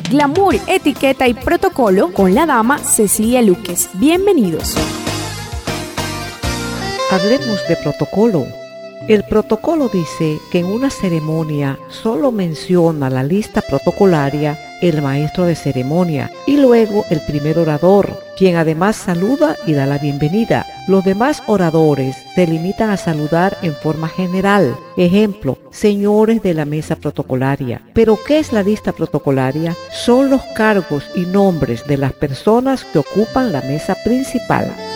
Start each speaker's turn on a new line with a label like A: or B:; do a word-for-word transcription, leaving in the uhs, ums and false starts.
A: Glamour, etiqueta y protocolo con la dama Cecilia Luques. Bienvenidos.
B: Hablemos de protocolo. El protocolo dice que en una ceremonia solo menciona la lista protocolaria el maestro de ceremonia y luego el primer orador, quien además saluda y da la bienvenida. Los demás oradores se limitan a saludar en forma general. Ejemplo, señores de la mesa protocolaria. ¿Pero qué es la lista protocolaria? Son los cargos y nombres de las personas que ocupan la mesa principal.